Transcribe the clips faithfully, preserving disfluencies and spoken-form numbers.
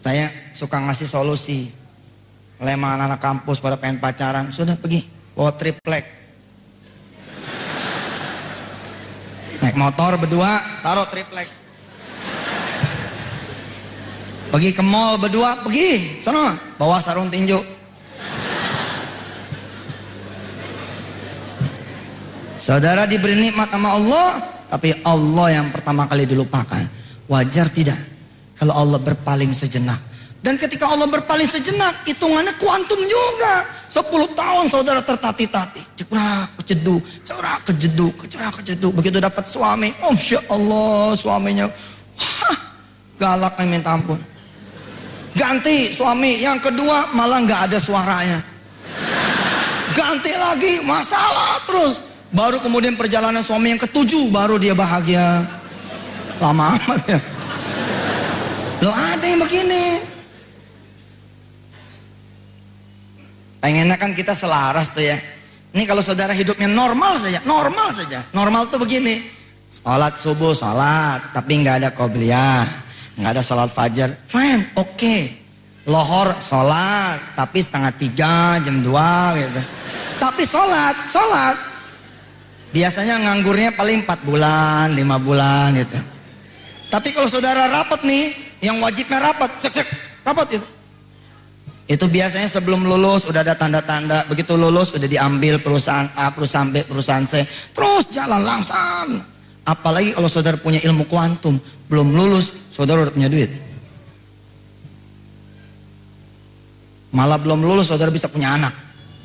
Saya suka ngasih solusi. Lemah anak-anak kampus pada pengen pacaran, sudah pergi bawa triplek. Naik motor berdua, taruh triplek. Pergi ke mall berdua, pergi sana bawa sarung tinju. Saudara diberi nikmat sama Allah, tapi Allah yang pertama kali dilupakan. Wajar tidak kalau Allah berpaling sejenak? Dan ketika Allah berpaling sejenak, hitungannya kuantum juga. Sepuluh tahun saudara tertati-tati, cerak kejeduk, cerak kejeduk, cerak kejeduk. Begitu dapat suami, oh Masya Allah, suaminya wah, galak yang minta ampun. Ganti suami yang kedua, malah nggak ada suaranya. Ganti lagi, masalah terus. Baru kemudian perjalanan suami yang ketujuh, baru dia bahagia. Lama amat ya. Loh, ada yang begini. Pengennya kan kita selaras tuh ya. Ini kalau saudara hidupnya normal saja, normal saja. Normal tuh begini. Sholat subuh, sholat, tapi nggak ada qobliyah, nggak ada sholat fajar. Fine, oke. Okay. Lohor, sholat, tapi setengah tiga, jam dua gitu. Tapi sholat, sholat. Biasanya nganggurnya paling empat bulan, lima bulan gitu. Tapi kalau saudara rapat nih, yang wajibnya rapat, cek cek, rapat itu. Itu biasanya sebelum lulus udah ada tanda-tanda, begitu lulus udah diambil perusahaan A, perusahaan B, perusahaan C, terus jalan langsung. Apalagi kalau saudara punya ilmu kuantum, belum lulus, saudara udah punya duit. Malah belum lulus saudara bisa punya anak.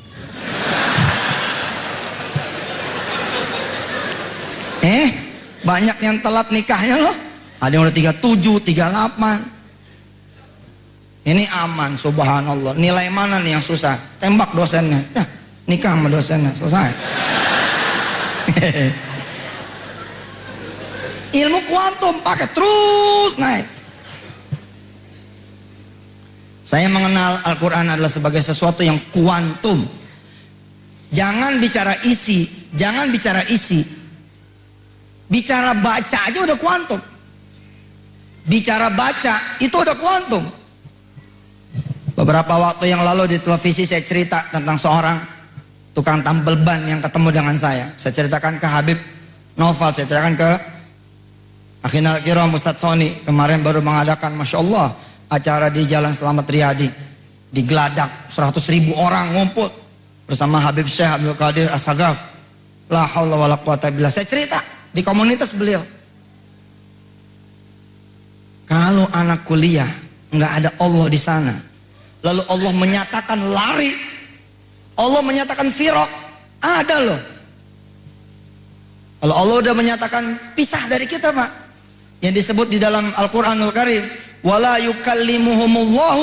Eh, banyak yang telat nikahnya loh. Ada yang udah tiga puluh tujuh, tiga puluh delapan. Ini aman, subhanallah. Nilai mana nih yang susah? Tembak dosennya. Nah, nikah sama dosennya, selesai. Ilmu kuantum pakai terus naik. Saya mengenal Al-Quran adalah sebagai sesuatu yang kuantum. Jangan bicara isi, jangan bicara isi. Bicara baca aja udah kuantum. Bicara baca itu udah kuantum. Beberapa waktu yang lalu di televisi saya cerita tentang seorang tukang tambal ban yang ketemu dengan saya. Saya ceritakan ke Habib Noval, saya ceritakan ke Akhina Kiram Ustadz Sony. Kemarin baru mengadakan Masya Allah acara di Jalan Selamat Riyadi. Di Geladak, seratus ribu orang ngumpul bersama Habib Syekh Abdul Qadir As-Sagaf. La haula wala quwata billah. Saya cerita di komunitas beliau. Kalau anak kuliah nggak ada Allah di sana, lalu Allah menyatakan lari, Allah menyatakan firaq, ada loh. Kalau Allah udah menyatakan pisah dari kita, Pak, yang disebut di dalam Al-Quranul Karim, wala yukallimuhumullahu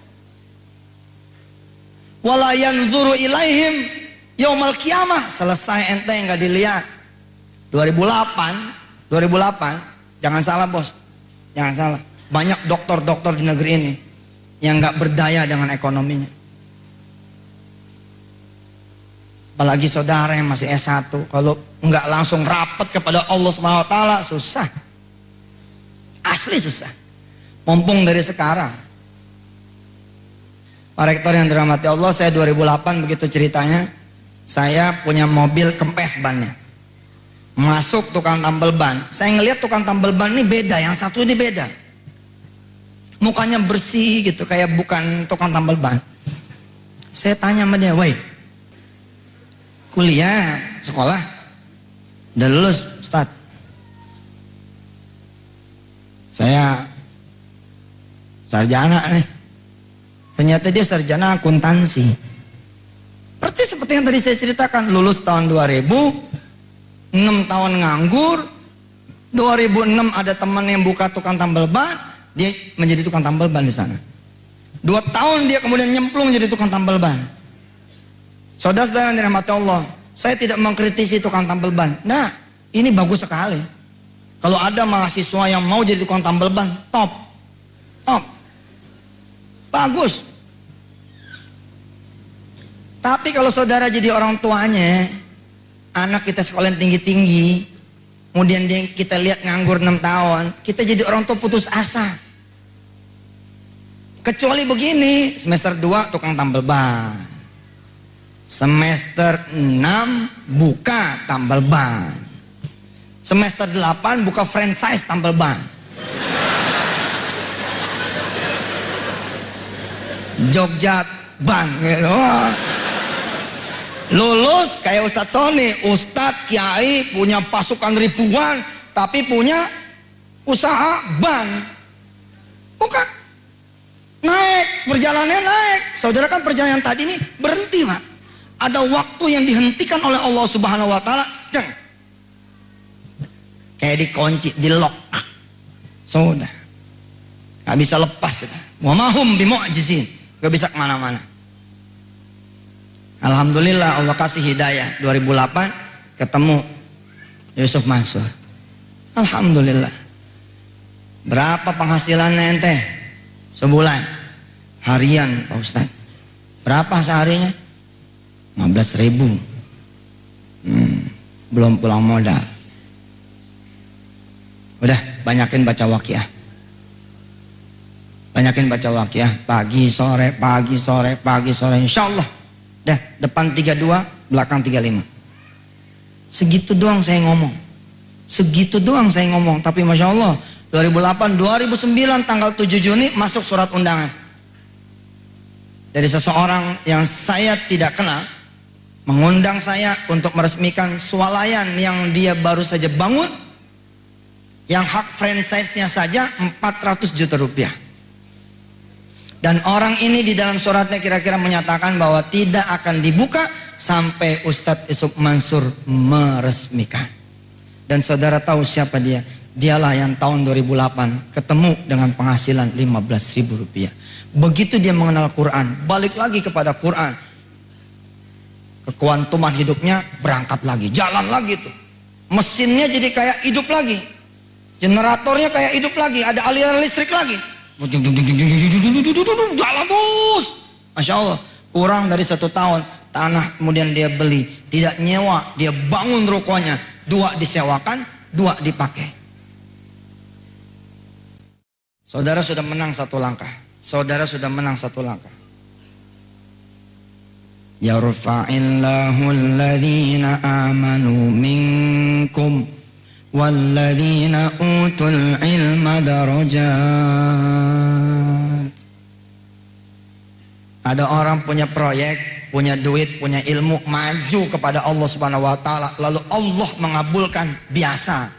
wala yanzuru ilaihim yaumal qiyamah. Selesai ente nggak dilihat. dua ribu delapan, jangan salah bos, jangan salah. Banyak dokter-dokter di negeri ini yang nggak berdaya dengan ekonominya. Apalagi saudara yang masih S satu, kalau nggak langsung rapat kepada Allah subhanahu wa taala susah. Asli susah. Mumpung dari sekarang. Pak Rektor yang dirahmati Allah, saya dua ribu delapan begitu ceritanya, saya punya mobil kempes bannya. Masuk tukang tambal ban, saya ngelihat tukang tambal ban ini beda, yang satu ini beda. Mukanya bersih gitu, kayak bukan tukang tambal ban. Saya tanya sama dia, "Woi, kuliah, sekolah? Udah lulus, Ustaz?" Saya sarjana nih. Ternyata dia sarjana akuntansi. Persis seperti yang tadi saya ceritakan, lulus tahun dua ribu, enam tahun nganggur. dua ribu enam ada teman yang buka tukang tambal ban, dia menjadi tukang tambal ban di sana. Dua tahun dia kemudian nyemplung jadi tukang tambal ban. Saudara-saudara yang dirahmati Allah, saya tidak mengkritisi tukang tambal ban. Nah, ini bagus sekali. Kalau ada mahasiswa yang mau jadi tukang tambal ban, top, top, bagus. Tapi kalau saudara jadi orang tuanya, anak kita sekolah yang tinggi-tinggi, kemudian dia kita lihat nganggur enam tahun, kita jadi orang tua putus asa. Kecuali begini, semester dua tukang tambal ban, semester enam buka tambal ban, semester delapan buka franchise tambal ban. Jogja ban gitu. Lulus kayak Ustadz Sony, Ustadz Kiai punya pasukan ribuan tapi punya usaha ban. Bukan naik, perjalanannya naik. Saudara kan perjalanan tadi ini berhenti, Pak. Ada waktu yang dihentikan oleh Allah Subhanahu wa taala, deng. Kayak dikunci, di lock. Sudah. Gak bisa lepas kita. Wa mahum bimu'jizin. Gak bisa kemana-mana. Alhamdulillah Allah kasih hidayah. Dua ribu delapan ketemu Yusuf Mansur. Alhamdulillah. Berapa penghasilannya ente? Sebulan. Harian Pak Ustadz. Berapa seharinya? lima belas ribu. Hmm, belum pulang modal. Udah banyakin baca waqiah. Banyakin baca waqiah. Pagi sore, pagi sore, pagi sore. Insya Allah. Dah depan tiga puluh dua, belakang tiga puluh lima. Segitu doang saya ngomong. Segitu doang saya ngomong. Tapi Masya Allah, dua ribu delapan, dua ribu sembilan tanggal tujuh Juni masuk surat undangan dari seseorang yang saya tidak kenal, mengundang saya untuk meresmikan swalayan yang dia baru saja bangun, yang hak franchise-nya saja empat ratus juta rupiah. Dan orang ini di dalam suratnya kira-kira menyatakan bahwa tidak akan dibuka sampai Ustadz Yusuf Mansur meresmikan. Dan saudara tahu siapa dia? Dialah yang tahun dua ribu delapan ketemu dengan penghasilan lima belas ribu rupiah. Begitu dia mengenal Quran, balik lagi kepada Quran, kekuantuman hidupnya berangkat lagi, jalan lagi tuh. Mesinnya jadi kayak hidup lagi, generatornya kayak hidup lagi, ada aliran listrik lagi. Jalan terus. Masya Allah, kurang dari satu tahun tanah kemudian dia beli, tidak nyewa, dia bangun rukonya, dua disewakan, dua dipakai. Saudara sudah menang satu langkah. Saudara sudah menang satu langkah. Yarfa'illahu alladhina amanu minkum walladzina utul ilma darajat. Ada orang punya proyek, punya duit, punya ilmu, maju kepada Allah Subhanahu wa taala, lalu Allah mengabulkan, biasa.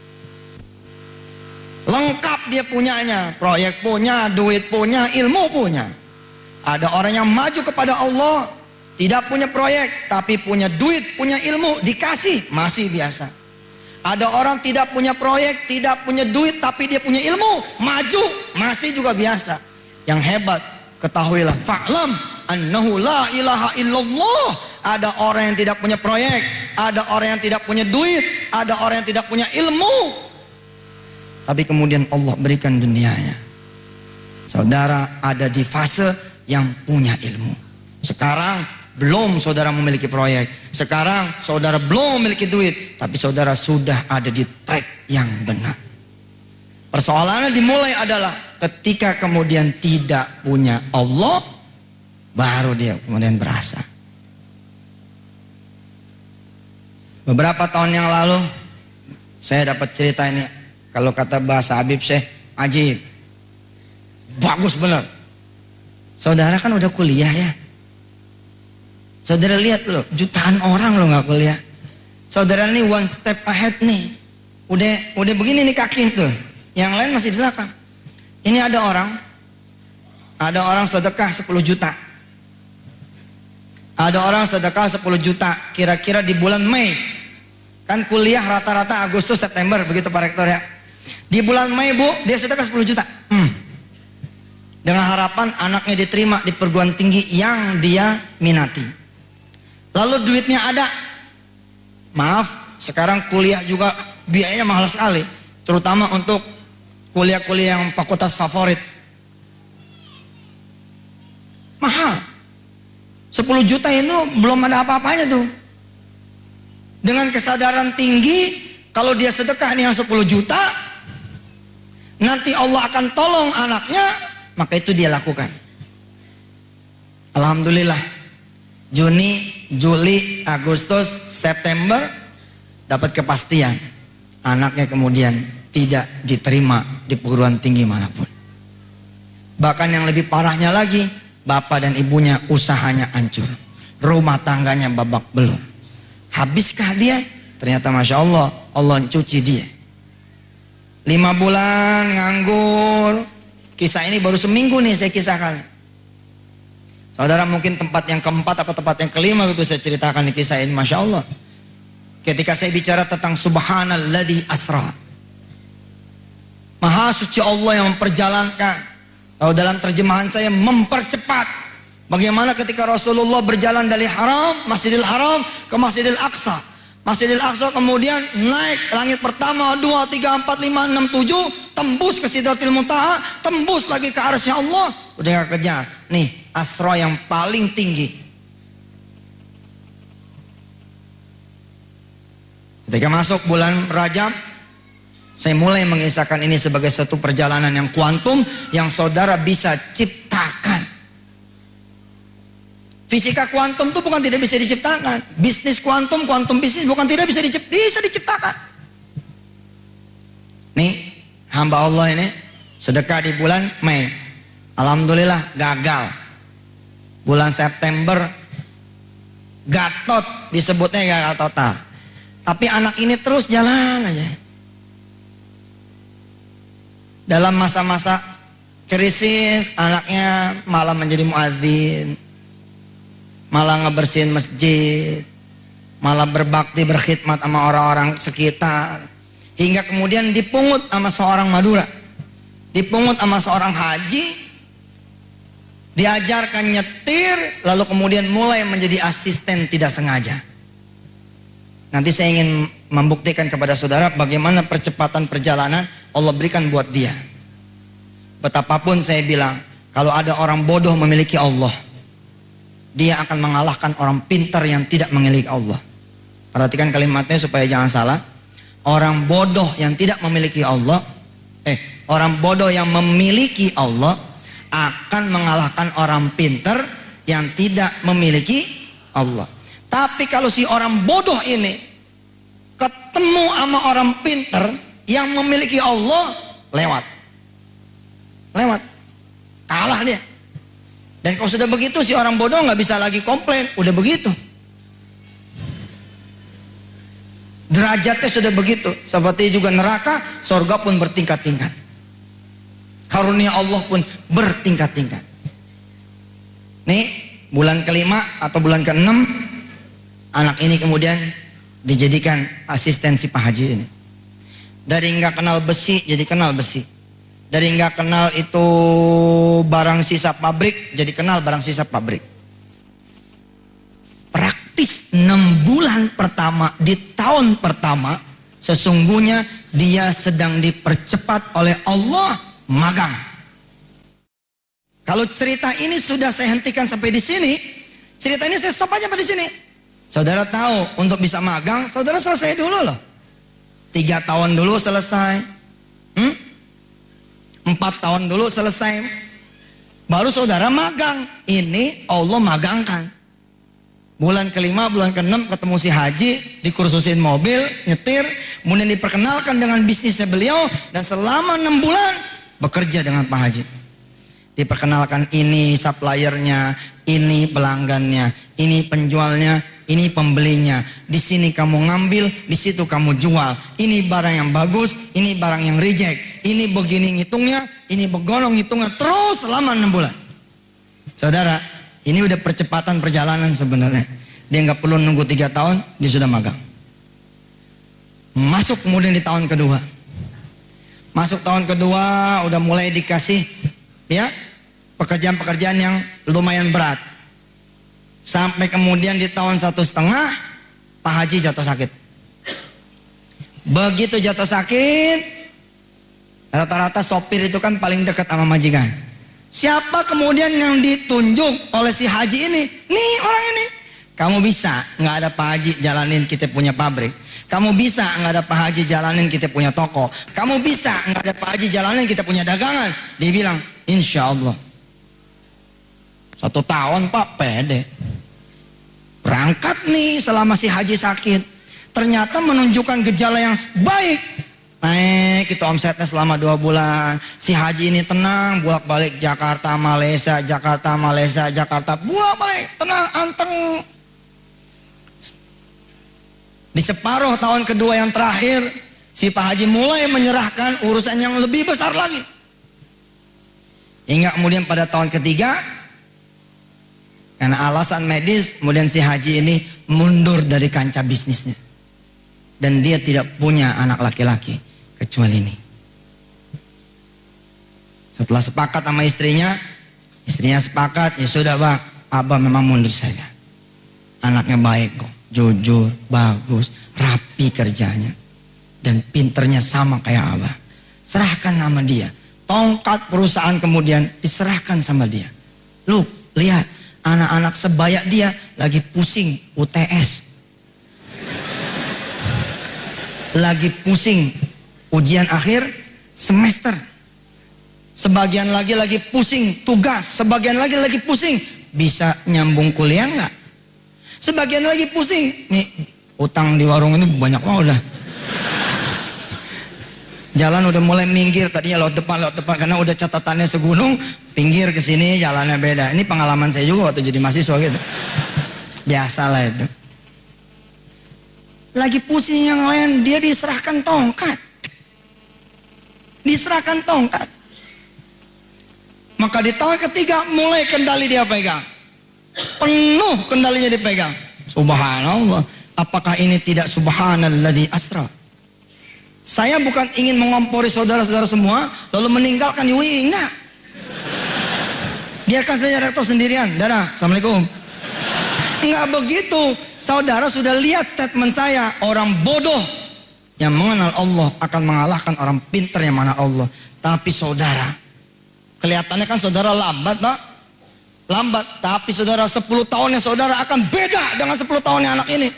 Lengkap dia punyanya, proyek punya, duit punya, ilmu punya. Ada orang yang maju kepada Allah, tidak punya proyek tapi punya duit, punya ilmu, dikasih, masih biasa. Ada orang tidak punya proyek, tidak punya duit, tapi dia punya ilmu, maju, masih juga biasa. Yang hebat, ketahuilah, fa'lam annahu la ilaha illallah. Ada orang yang tidak punya proyek, ada orang yang tidak punya duit, ada orang yang tidak punya ilmu, tapi kemudian Allah berikan dunianya. Saudara ada di fase yang punya ilmu. Sekarang belum saudara memiliki proyek, sekarang saudara belum memiliki duit, tapi saudara sudah ada di track yang benar. Persoalannya dimulai adalah ketika kemudian tidak punya Allah, baru dia kemudian berasa. Beberapa tahun yang lalu saya dapat cerita ini, kalau kata bahasa Habib Syekh, ajib, bagus bener. Saudara kan udah kuliah ya. Saudara lihat loh, jutaan orang loh nggak kuliah. Saudara nih one step ahead nih. Udah udah begini nih kaki tuh. Yang lain masih di belakang. Ini ada orang, ada orang sedekah sepuluh juta. Ada orang sedekah sepuluh juta. Kira-kira di bulan Mei. Kan kuliah rata-rata Agustus September, begitu Pak Rektor ya. Di bulan Mei Bu, dia sedekah sepuluh juta. Hmm. Dengan harapan anaknya diterima di perguruan tinggi yang dia minati. Lalu duitnya ada, maaf, sekarang kuliah juga biayanya mahal sekali, terutama untuk kuliah-kuliah yang fakultas favorit, mahal. sepuluh juta itu belum ada apa-apanya tuh. Dengan kesadaran tinggi, kalau dia sedekah nih yang sepuluh juta, nanti Allah akan tolong anaknya maka itu dia lakukan. Alhamdulillah, Juni, Juli, Agustus, September dapat kepastian. Anaknya kemudian tidak diterima di perguruan tinggi manapun. Bahkan yang lebih parahnya lagi, bapak dan ibunya usahanya hancur, rumah tangganya babak belur. Habiskah dia? Ternyata Masya Allah, Allah cuci dia. Lima bulan nganggur. Kisah ini baru seminggu nih saya kisahkan. Saudara, mungkin tempat yang keempat atau tempat yang kelima gitu saya ceritakan di kisah ini. Masya Allah, ketika saya bicara tentang Subhanalladzi asra, Maha suci Allah yang memperjalankan. Kalau dalam terjemahan saya, mempercepat. Bagaimana ketika Rasulullah berjalan dari Haram, Masjidil Haram ke Masjidil Aqsa. Masjidil Aqsa kemudian naik langit pertama, dua, tiga, empat, lima, enam, tujuh, tembus ke Sidratil Muntaha, tembus lagi ke arsy Allah. Udah gak kejar. Nih, Asra yang paling tinggi. Ketika masuk bulan Rajab, saya mulai mengisahkan ini sebagai satu perjalanan yang kuantum yang saudara bisa ciptakan. Fisika kuantum itu bukan tidak bisa diciptakan. Bisnis kuantum, kuantum bisnis bukan tidak bisa diciptakan, bisa diciptakan. Nih, hamba Allah ini sedekah di bulan Mei. Alhamdulillah gagal. Bulan September gatot, disebutnya gagal total. Tapi anak ini terus jalan aja. Dalam masa-masa krisis, anaknya malah menjadi muadzin, malah ngebersihin masjid, malah berbakti berkhidmat sama orang-orang sekitar, hingga kemudian dipungut sama seorang Madura, dipungut sama seorang haji, diajarkan nyetir, lalu kemudian mulai menjadi asisten tidak sengaja. Nanti saya ingin membuktikan kepada saudara bagaimana percepatan perjalanan Allah berikan buat dia. Betapapun saya bilang, kalau ada orang bodoh memiliki Allah, dia akan mengalahkan orang pintar yang tidak memiliki Allah. Perhatikan kalimatnya supaya jangan salah. Orang bodoh yang tidak memiliki Allah, eh, orang bodoh yang memiliki Allah akan mengalahkan orang pintar yang tidak memiliki Allah. Tapi kalau si orang bodoh ini ketemu sama orang pintar yang memiliki Allah, lewat. Lewat. Kalah dia. Dan kalau sudah begitu si orang bodoh nggak bisa lagi komplain, udah begitu. Derajatnya sudah begitu. Seperti juga neraka, surga pun bertingkat-tingkat. Karunia Allah pun bertingkat-tingkat. Nih, bulan kelima atau bulan keenam, anak ini kemudian dijadikan asistensi Pak Haji ini. Dari nggak kenal besi jadi kenal besi. Dari nggak kenal itu barang sisa pabrik jadi kenal barang sisa pabrik. Praktis enam bulan pertama di tahun pertama, sesungguhnya dia sedang dipercepat oleh Allah magang. Kalau cerita ini sudah saya hentikan sampai di sini, cerita ini saya stop aja pada di sini. Saudara tahu, untuk bisa magang, saudara selesai dulu loh. Tiga tahun dulu selesai. Hmm? Empat tahun dulu selesai. Baru saudara magang. Ini Allah magangkan. Bulan kelima, bulan keenam ketemu si Haji, dikursusin mobil, nyetir, kemudian diperkenalkan dengan bisnisnya beliau, dan selama enam bulan bekerja dengan Pak Haji. Diperkenalkan ini suppliernya, ini pelanggannya, ini penjualnya, ini pembelinya. Di sini kamu ngambil, di situ kamu jual. Ini barang yang bagus, ini barang yang reject. Ini begini ngitungnya, ini begolong ngitungnya, terus selama enam bulan. Saudara, ini udah percepatan perjalanan sebenarnya. Dia nggak perlu nunggu tiga tahun, dia sudah magang. Masuk kemudian di tahun kedua. Masuk tahun kedua, udah mulai dikasih ya pekerjaan-pekerjaan yang lumayan berat. Sampai kemudian di tahun satu setengah, Pak Haji jatuh sakit. Begitu jatuh sakit, rata-rata sopir itu kan paling dekat sama majikan. Siapa kemudian yang ditunjuk oleh si Haji ini? Nih orang ini. Kamu bisa nggak ada Pak Haji jalanin kita punya pabrik. Kamu bisa nggak ada Pak Haji jalanin kita punya toko. Kamu bisa nggak ada Pak Haji jalanin kita punya dagangan. Dia bilang, insya Allah. Satu tahun Pak, pede. Berangkat nih selama si haji sakit. Ternyata menunjukkan gejala yang baik. Naik itu omsetnya selama dua bulan. Si haji ini tenang, bolak-balik Jakarta, Malaysia, Jakarta, Malaysia, Jakarta. Bolak-balik, tenang, anteng. Di separuh tahun kedua yang terakhir, si Pak Haji mulai menyerahkan urusan yang lebih besar lagi. Hingga kemudian pada tahun ketiga, karena alasan medis, kemudian si Haji ini mundur dari kancah bisnisnya. Dan dia tidak punya anak laki-laki kecuali ini. Setelah sepakat sama istrinya, istrinya sepakat, ya sudah Pak, Abah memang mundur saja. Anaknya baik kok, jujur, bagus, rapi kerjanya. Dan pinternya sama kayak Abah. Serahkan nama dia. Tongkat perusahaan kemudian diserahkan sama dia. Lu lihat, anak-anak sebaya dia lagi pusing U T S. Lagi pusing ujian akhir semester. Sebagian lagi lagi pusing tugas. Sebagian lagi lagi pusing bisa nyambung kuliah nggak? Sebagian lagi pusing nih, utang di warung ini banyak banget udah. Jalan udah mulai minggir, tadinya lewat depan lewat depan karena udah catatannya segunung, pinggir ke sini jalannya beda. Ini pengalaman saya juga waktu jadi mahasiswa gitu. Biasalah itu. Lagi pusing yang lain, dia diserahkan tongkat. Diserahkan tongkat. Maka di tahun ketiga mulai kendali dia pegang. Penuh kendalinya dipegang. Subhanallah. Apakah ini tidak subhanalladzi asra? Saya bukan ingin mengompori saudara-saudara semua lalu meninggalkan Yui, enggak. Biarkan saya rektor sendirian. Dadah, assalamualaikum. Enggak begitu. Saudara sudah lihat statement saya, orang bodoh yang mengenal Allah akan mengalahkan orang pintar yang mengenal Allah. Tapi saudara, kelihatannya kan saudara lambat, tak? Lambat, tapi saudara sepuluh tahunnya saudara akan beda dengan sepuluh tahunnya anak ini.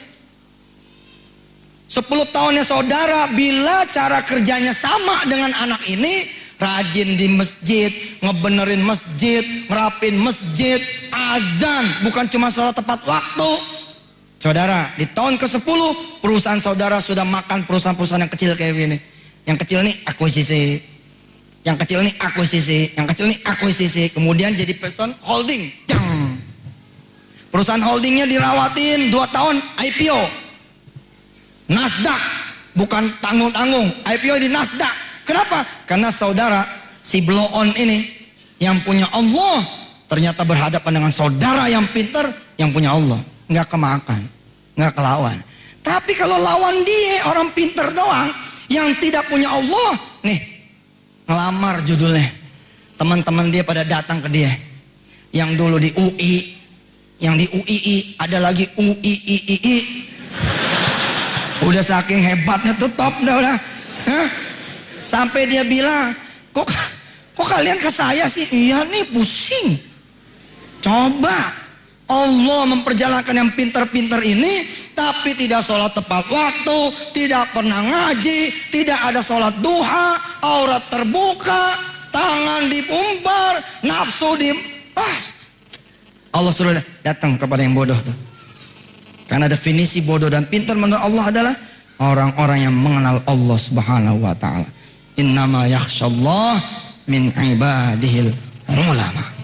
sepuluh tahunnya saudara bila cara kerjanya sama dengan anak ini, rajin di masjid, ngebenerin masjid, ngerapin masjid, azan, bukan cuma sholat tepat waktu. Saudara, di tahun ke sepuluh perusahaan saudara sudah makan perusahaan-perusahaan yang kecil kayak gini. Yang kecil nih akuisisi, yang kecil nih akuisisi, yang kecil nih akuisisi, kemudian jadi perusahaan holding. Jang. Perusahaan holdingnya dirawatin dua tahun I P O. Nasdaq, bukan tanggung-tanggung, I P O di Nasdaq. Kenapa? Karena saudara si blow on ini yang punya Allah ternyata berhadapan dengan saudara yang pintar yang punya Allah, nggak kemakan, nggak kelawan. Tapi kalau lawan dia orang pintar doang yang tidak punya Allah, nih ngelamar judulnya. Teman-teman dia pada datang ke dia. Yang dulu di U I, yang di U I I, ada lagi U I I I I. Udah saking hebatnya tuh top dah udah. Hah? Sampai dia bilang, kok kok kalian ke saya sih? Iya nih pusing. Coba Allah memperjalankan yang pintar-pintar ini, tapi tidak sholat tepat waktu, tidak pernah ngaji, tidak ada sholat duha, aurat terbuka, tangan dipumpar, nafsu di pas. Allah suruh datang kepada yang bodoh tuh. Karena definisi bodoh dan pintar menurut Allah adalah orang-orang yang mengenal Allah Subhanahu wa taala. Innama yakhshallah min ibadihil ulama.